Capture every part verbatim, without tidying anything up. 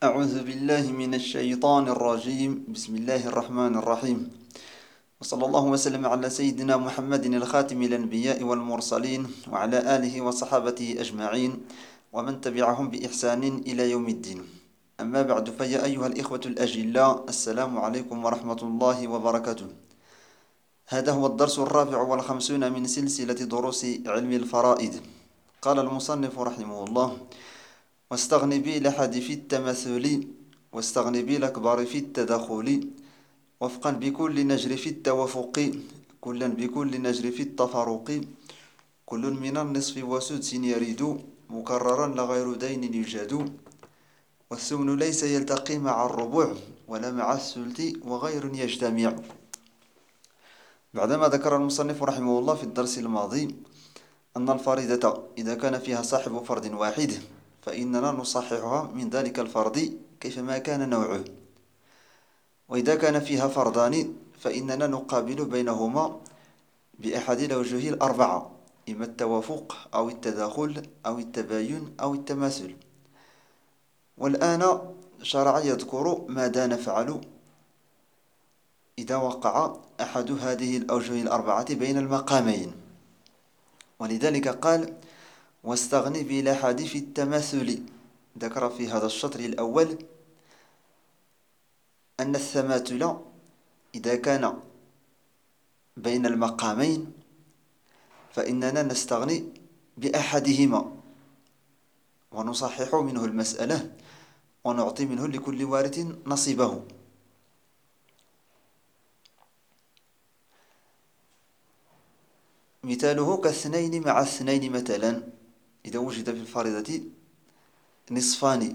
أعوذ بالله من الشيطان الرجيم بسم الله الرحمن الرحيم وصلى الله وسلم على سيدنا محمد الخاتم الأنبياء والمرسلين وعلى آله وصحابته أجمعين ومن تبعهم بإحسان إلى يوم الدين. أما بعد، فيا أيها الإخوة الأجلاء، السلام عليكم ورحمة الله وبركاته. هذا هو الدرس الرابع والخمسون من سلسلة دروس علم الفرائض. قال المصنف رحمه الله: واستغن بالأحد في التمثل، واستغن بالأكبر في التدخل، وفقا بكل نجر في التوافق، كلا بكل نجر في التفرق، كل من النصف وسدس يرد، مكررا لغير دين يوجد، والثمن ليس يلتقي مع الربع ولا مع الثلث وغير يجتمع. بعدما ذكر المصنف رحمه الله في الدرس الماضي أن الفريضة إذا كان فيها صاحب فرد واحد فإننا نصححها من ذلك الفرد كيفما كان نوعه، وإذا كان فيها فردان فإننا نقابل بينهما بأحد الأوجه الأربعة، إما التوافق أو التداخل أو التباين أو التماثل. والآن شرع يذكر ماذا نفعل إذا وقع أحد هذه الأوجه الأربعة بين المقامين، ولذلك قال: واستغن بالأحد في التماثل. ذكر في هذا الشطر الأول أن التماثل إذا كان بين المقامين فإننا نستغني بأحدهما ونصحح منه المسألة ونعطي منه لكل وارث نصيبه. مثاله كاثنين مع اثنين مثلا، إذا وجد في الفريضة نصفان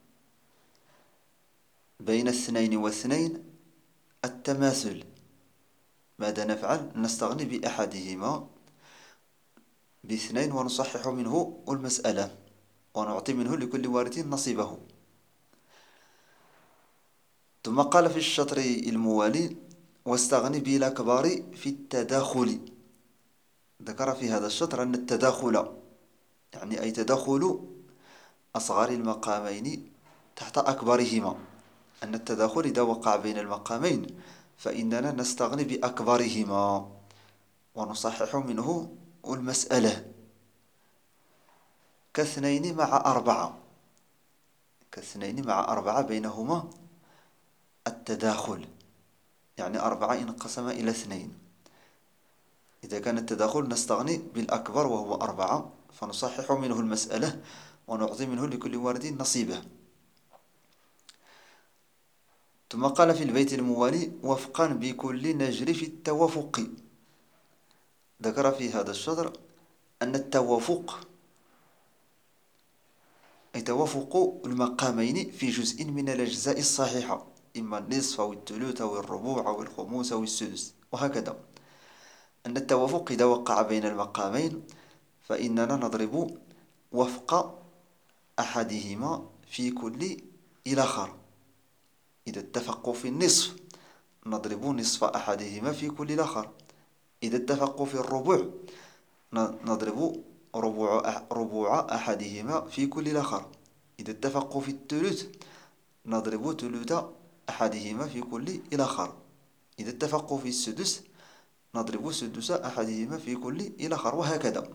بين اثنين واثنين التماثل، ماذا نفعل؟ نستغني بأحدهما باثنين ونصحح منه المسألة ونعطي منه لكل وارث نصيبه. ثم قال في الشطر الموالي: واستغني بالأكبر في التداخل. ذكر في هذا الشطر أن التداخل يعني أي تداخل أصغر المقامين تحت أكبرهما، أن التداخل إذا وقع بين المقامين فإننا نستغني بأكبرهما ونصحح منه المسألة، كاثنين مع أربعة. كاثنين مع أربعة بينهما التداخل، يعني أربعة انقسم إلى اثنين. إذا كان التداخل نستغني بالأكبر وهو أربعة فنصحح منه المسألة ونعطي منه لكل وارد نصيبه. ثم قال في البيت الموالي: وفقا بكل نجر في التوافق. ذكر في هذا الشطر أن التوافق أي توافق المقامين في جزء من الأجزاء الصحيحة، إما النصف أو الثلث أو الربوع أو الخموس أو السدس وهكذا. أن التوافق إذا وقع بين المقامين فإننا نضرب وفق أحدهما في كل الآخر. إذا اتفقوا في النصف نضرب نصف أحدهما في كل الآخر، إذا اتفقوا في الربع نضرب ربع ربع أحدهما في كل الآخر، إذا اتفقوا في الثلث نضرب ثلث أحدهما في كل الآخر، إذا اتفقوا في السدس نضرب سدس أحدهما في كل الآخر وهكذا.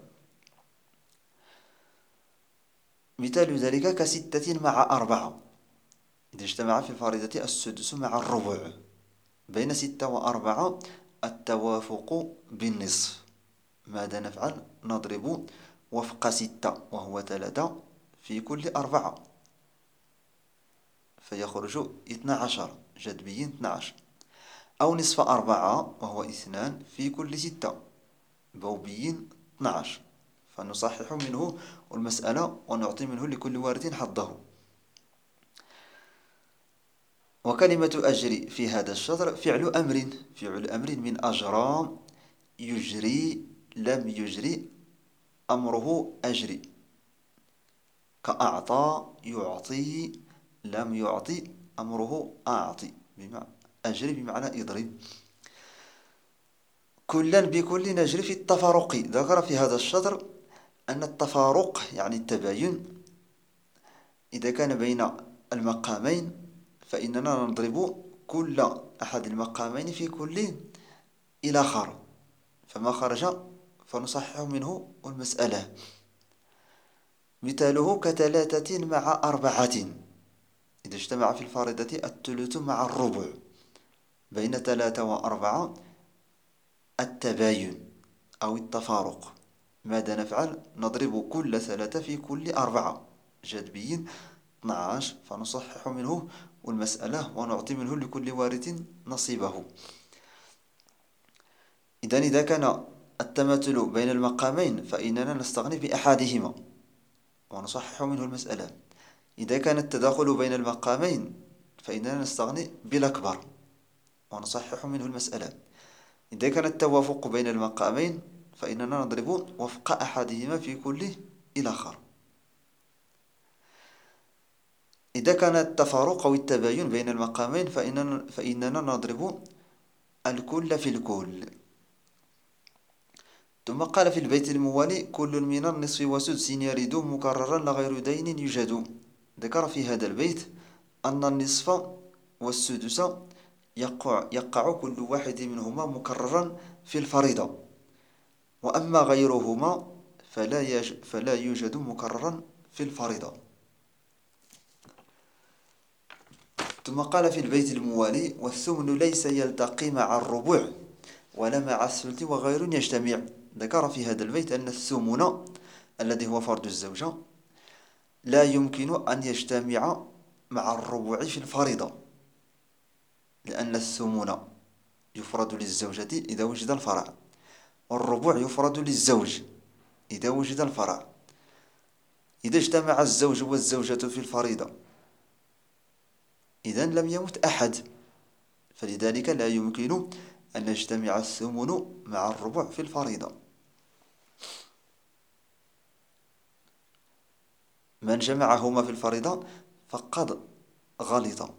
مثال ذلك كستة مع أربعة، إذا اجتمع في الفريضة السدس مع الربع، بين ستة وأربعة التوافق بالنصف، ماذا نفعل؟ نضرب وفق ستة وهو ثلاثة في كل أربعة فيخرج اثنا عشر، جذبي اثنا عشر. أو نصف أربعة وهو اثنان في كل ستة، بوبي اثنا عشر، فنصحح منه المسألة ونعطي منه لكل وارث حظه. وكلمة أجري في هذا الشطر فعل أمر، فعل أمر من أجرى يجري لم يجري أمره أجري، كأعطى يعطي لم يعطي أمره أعطي، بمعنى أجري بمعنى اضرب. كلا بكل نجري في التفارق. ذكر في هذا الشطر أن التفارق يعني التباين إذا كان بين المقامين فإننا نضرب كل أحد المقامين في كل إلى آخر، فما خرج فنصحح منه المسألة. مثاله كثلاثة مع أربعة، إذا اجتمع في الفريضة الثلث مع الربع، بين ثلاثة وأربعة التباين أو التفارق. ماذا نفعل؟ نضرب كل ثلاثة في كل أربعة، جذبي اثنا عشر، فنصحح منه المسألة ونعطي منه لكل وارث نصيبه. إذن إذا كان التماثل بين المقامين فإننا نستغني بأحدهما ونصحح منه المسألة. إذا كان التداخل بين المقامين فإننا نستغني بالأكبر ونصحح منه المسألة. إذا كان التوافق بين المقامين فإننا نضرب وفق أحدهما في كل إلى آخر. إذا كان التفارق أو التباين بين المقامين فإننا, فإننا نضرب الكل في الكل. ثم قال في البيت الموالي كل من النصف وسدس يرد مكررا لغير دين يوجد. ذكر في هذا البيت أن النصف والسدس يقع, يقع كل واحد منهما مكررا في الفريضة، وأما غيرهما فلا, فلا يوجد مكررا في الفريضة. ثم قال في البيت الموالي والثمن ليس يلتقي مع الربع ولا مع الثلث وغير يجتمع. ذكر في هذا البيت أن الثمن الذي هو فرض الزوجة لا يمكن أن يجتمع مع الربع في الفريضة، لأن الثمن يفرض للزوجة إذا وجد الفرع، والربع يفرض للزوج إذا وجد الفرع. إذا اجتمع الزوج والزوجة في الفريضة إذن لم يمت أحد، فلذلك لا يمكن أن يجتمع الثمن مع الربع في الفريضة. من جمعهما في الفريضة فقد غلط.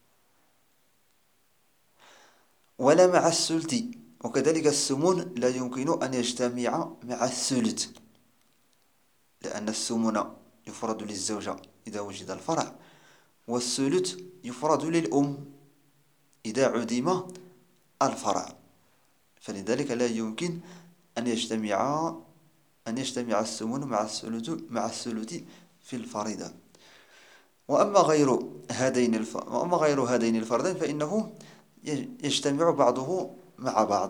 ولا مع الثلث، وكذلك الثمن لا يمكن أن يجتمع مع الثلث، لأن الثمن يفرض للزوجة إذا وجد الفرع، والثلث يفرض للأم إذا عدم الفرع، فلذلك لا يمكن أن يجتمع أن يجتمع الثمن مع الثلث مع الثلث في الفريضة. وأما غير هذين الف... وأما غير هذين الفرضين فإنه يجتمع بعضه مع بعض.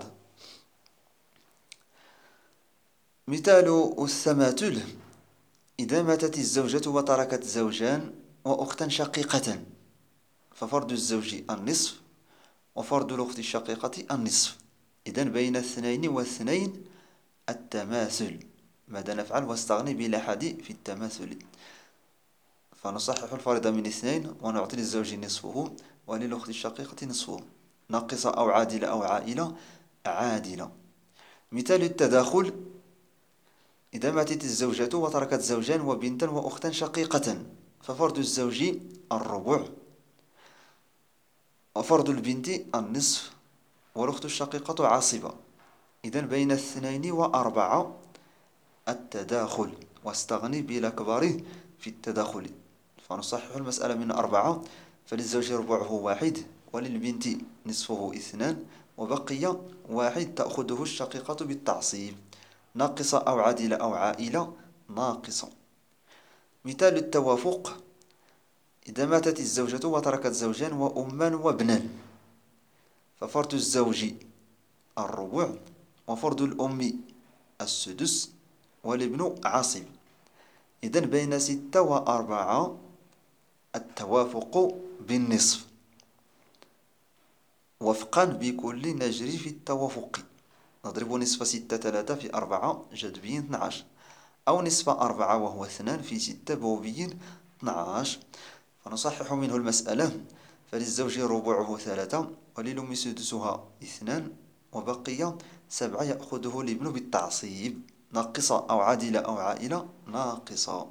مثال التماثل إذا ماتت الزوجة وتركت زوجان وأختا شقيقة ففرض الزوج النصف وفرض الأخت الشقيقة النصف. إذن بين اثنين واثنين التماثل. ماذا نفعل؟ واستغني بالأحد في التماثل، فنصحح الفريضة من اثنين ونعطي للزوج نصفه وللأخت الشقيقة نصفه، ناقصة أو عادلة أو عائلة عادلة. مثال التداخل إذا ماتت الزوجة وتركت زوجان وبنتا وأختا شقيقة ففرض الزوج الربع وفرض البنت النصف والأخت الشقيقة عاصبة. إذن بين اثنين وأربعة التداخل، واستغني بالأكبر في التداخل، فنصحح المسألة من أربعة فللزوج ربعه واحد وللبنت نصفه اثنان وبقي واحد تأخذه الشقيقة بالتعصيب، ناقصة أو عادلة أو عائلة ناقصة. مثال التوافق إذا ماتت الزوجة وتركت زوجان وأمان وابنان ففرض الزوج الربع وفرض الأم السدس والابن عاصب. إذن بين ستة وأربعة التوافق بالنصف، وفقا بكل نجري في التوافق. نضرب نصف ستة ثلاثة في أربعة جذبي اثنا عشر، أو نصف أربعة وهو اثنان في ستة بوبي اثنا عشر، فنصحح منه المسألة. فللزوج ربعه ثلاثة وللأم سدسها اثنان وبقي سبعة يأخذه الابن بالتعصيب، ناقصة أو عادلة أو عائلة ناقصة،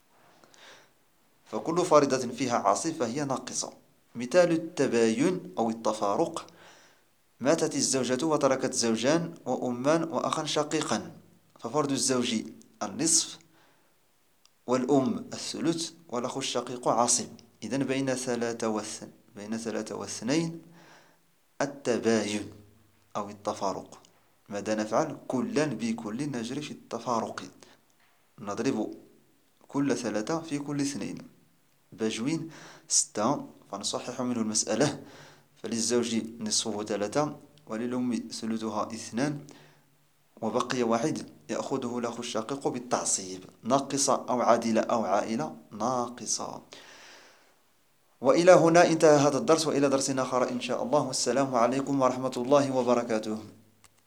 فكل فارضة فيها عاصب فهي ناقصة. مثال التباين أو التفارق ماتت الزوجة وتركت زوجان وأمان وأخا شقيقا ففرض الزوج النصف والأم الثلث والأخ الشقيق عاصب. إذن بين ثلاثة والث... بين ثلاثة واثنين التباين أو التفارق. ماذا نفعل؟ كلا بكل نجري في التفارق، نضرب كل ثلاثة في كل اثنين. بجوين ستة، فنصحح منه المسألة. فللزوج نصفه ثلاثة، وللأم ثلثها اثنان، وبقي واحد يأخذه الأخ الشقيق بالتعصيب، ناقصة أو عادلة أو عائلة ناقصة. وإلى هنا انتهى هذا الدرس، وإلى درس آخر إن شاء الله، والسلام عليكم ورحمة الله وبركاته.